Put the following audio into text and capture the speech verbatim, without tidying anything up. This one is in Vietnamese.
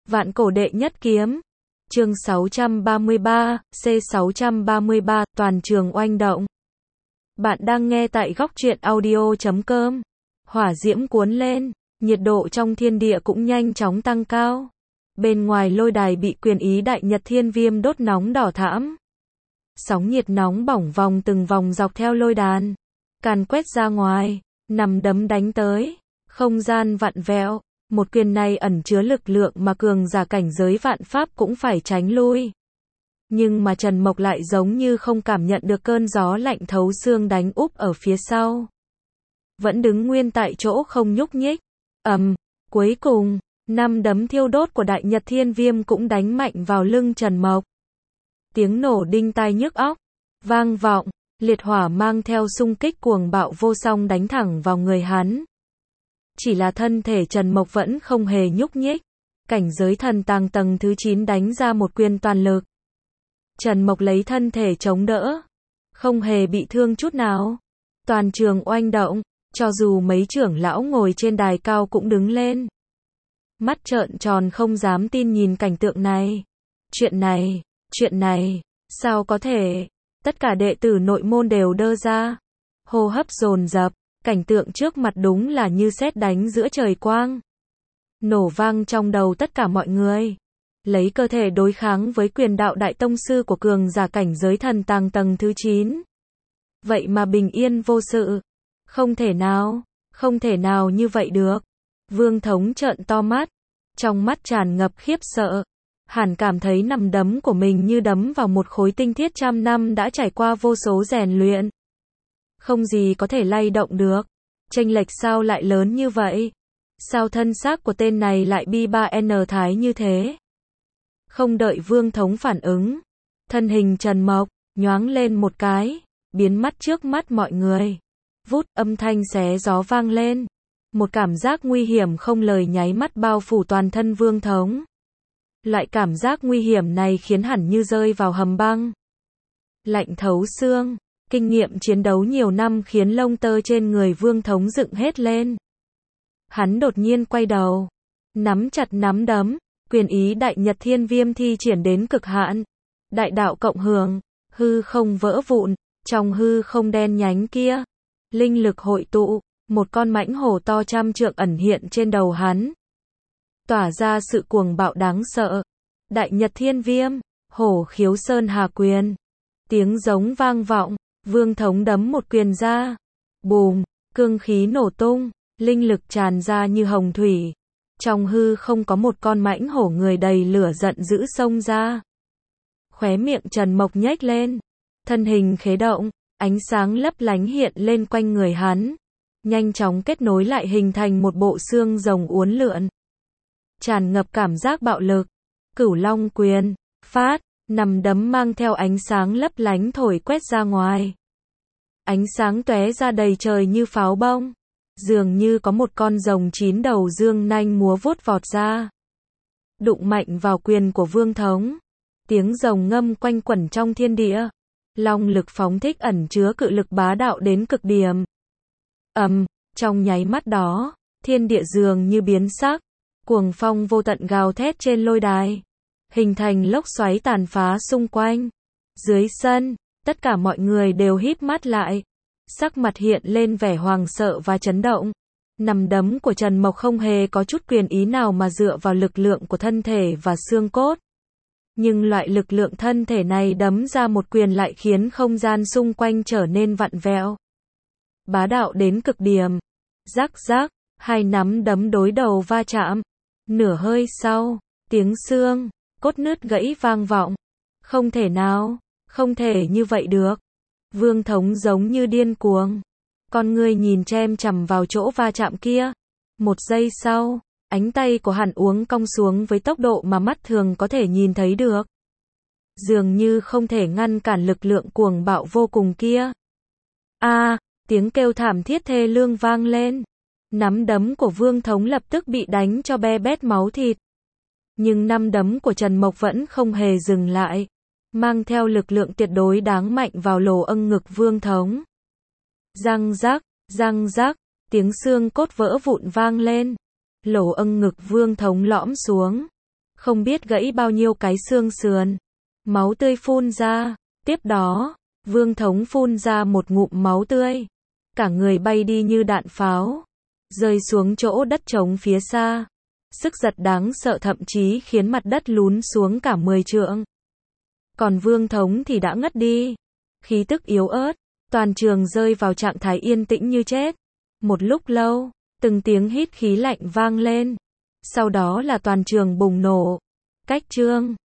Vạn cổ đệ nhất kiếm. Chương sáu trăm ba mươi ba, C sáu trăm ba mươi ba, toàn trường oanh động. Bạn đang nghe tại góc truyện audio chấm com. Hỏa diễm cuốn lên, nhiệt độ trong thiên địa cũng nhanh chóng tăng cao. Bên ngoài lôi đài bị quyền ý đại nhật thiên viêm đốt nóng đỏ thẫm. Sóng nhiệt nóng bỏng vòng từng vòng dọc theo lôi đàn, càn quét ra ngoài, nằm đấm đánh tới, không gian vặn vẹo. Một quyền này ẩn chứa lực lượng mà cường giả cảnh giới vạn pháp cũng phải tránh lui. Nhưng mà Trần Mộc lại giống như không cảm nhận được cơn gió lạnh thấu xương đánh úp ở phía sau. Vẫn đứng nguyên tại chỗ không nhúc nhích. Ầm, cuối cùng, năm đấm thiêu đốt của đại nhật thiên viêm cũng đánh mạnh vào lưng Trần Mộc. Tiếng nổ đinh tai nhức óc, vang vọng, liệt hỏa mang theo xung kích cuồng bạo vô song đánh thẳng vào người hắn. Chỉ là thân thể Trần Mộc vẫn không hề nhúc nhích. Cảnh giới thần tàng tầng thứ chín đánh ra một quyền toàn lực. Trần Mộc lấy thân thể chống đỡ, không hề bị thương chút nào. Toàn trường oanh động, cho dù mấy trưởng lão ngồi trên đài cao cũng đứng lên. Mắt trợn tròn không dám tin nhìn cảnh tượng này. Chuyện này, chuyện này, sao có thể? Tất cả đệ tử nội môn đều đơ ra. Hô hấp dồn dập. Cảnh tượng trước mặt đúng là như sét đánh giữa trời quang. Nổ vang trong đầu tất cả mọi người. Lấy cơ thể đối kháng với quyền đạo đại tông sư của cường giả cảnh giới thần tàng tầng thứ chín. Vậy mà bình yên vô sự. Không thể nào, không thể nào như vậy được. Vương Thống trợn to mắt. Trong mắt tràn ngập khiếp sợ. Hẳn cảm thấy nằm đấm của mình như đấm vào một khối tinh thiết trăm năm đã trải qua vô số rèn luyện. Không gì có thể lay động được. Chênh lệch sao lại lớn như vậy? Sao thân xác của tên này lại bi ba N thái như thế? Không đợi Vương Thống phản ứng, thân hình Trần Mộc nhoáng lên một cái, biến mất trước mắt mọi người. Vút, âm thanh xé gió vang lên. Một cảm giác nguy hiểm không lời nháy mắt bao phủ toàn thân Vương Thống. Loại cảm giác nguy hiểm này khiến hẳn như rơi vào hầm băng. Lạnh thấu xương. Kinh nghiệm chiến đấu nhiều năm khiến lông tơ trên người Vương Thống dựng hết lên. Hắn đột nhiên quay đầu, nắm chặt nắm đấm, quyền ý đại nhật thiên viêm thi triển đến cực hạn. Đại đạo cộng hưởng, hư không vỡ vụn, trong hư không đen nhánh kia, linh lực hội tụ, một con mãnh hổ to trăm trượng ẩn hiện trên đầu hắn. Tỏa ra sự cuồng bạo đáng sợ. Đại nhật thiên viêm, hổ khiếu sơn hà quyền. Tiếng giống vang vọng. Vương Thống đấm một quyền ra. Bùm, cương khí nổ tung, linh lực tràn ra như hồng thủy. Trong hư không có một con mãnh hổ người đầy lửa giận dữ xông ra. Khóe miệng Trần Mộc nhếch lên. Thân hình khế động, ánh sáng lấp lánh hiện lên quanh người hắn. Nhanh chóng kết nối lại hình thành một bộ xương rồng uốn lượn. Tràn ngập cảm giác bạo lực. Cửu Long quyền, phát. Nằm đấm mang theo ánh sáng lấp lánh thổi quét ra ngoài. Ánh sáng tóe ra đầy trời như pháo bông. Dường như có một con rồng chín đầu dương nanh múa vuốt vọt ra. Đụng mạnh vào quyền của Vương Thống. Tiếng rồng ngâm quanh quẩn trong thiên địa. Long lực phóng thích ẩn chứa cự lực bá đạo đến cực điểm. Ầm, trong nháy mắt đó, thiên địa dường như biến sắc. Cuồng phong vô tận gào thét trên lôi đài. Hình thành lốc xoáy tàn phá xung quanh. Dưới sân, tất cả mọi người đều híp mắt lại. Sắc mặt hiện lên vẻ hoàng sợ và chấn động. Nằm đấm của Trần Mộc không hề có chút quyền ý nào mà dựa vào lực lượng của thân thể và xương cốt. Nhưng loại lực lượng thân thể này đấm ra một quyền lại khiến không gian xung quanh trở nên vặn vẹo. Bá đạo đến cực điểm. Rắc rắc, hai nắm đấm đối đầu va chạm. Nửa hơi sau, tiếng xương cốt nứt gãy vang vọng. Không thể nào, không thể như vậy được. Vương Thống giống như điên cuồng. Con ngươi nhìn chem chằm vào chỗ va chạm kia. Một giây sau, ánh tay của hắn uốn cong xuống với tốc độ mà mắt thường có thể nhìn thấy được. Dường như không thể ngăn cản lực lượng cuồng bạo vô cùng kia. A, à, tiếng kêu thảm thiết thê lương vang lên. Nắm đấm của Vương Thống lập tức bị đánh cho be bét máu thịt. Nhưng năm đấm của Trần Mộc vẫn không hề dừng lại, mang theo lực lượng tuyệt đối đáng mạnh vào lỗ âng ngực Vương Thống. Răng rắc, răng rắc, tiếng xương cốt vỡ vụn vang lên. Lỗ âng ngực Vương Thống lõm xuống. không biết gãy bao nhiêu cái xương sườn. Máu tươi phun ra. Tiếp đó, Vương Thống phun ra một ngụm máu tươi. Cả người bay đi như đạn pháo, rơi xuống chỗ đất trống phía xa. Sức giật đáng sợ thậm chí khiến mặt đất lún xuống cả mười trượng. Còn Vương Thống thì đã ngất đi. Khí tức yếu ớt, toàn trường rơi vào trạng thái yên tĩnh như chết. Một lúc lâu, từng tiếng hít khí lạnh vang lên. Sau đó là toàn trường bùng nổ. Cách chương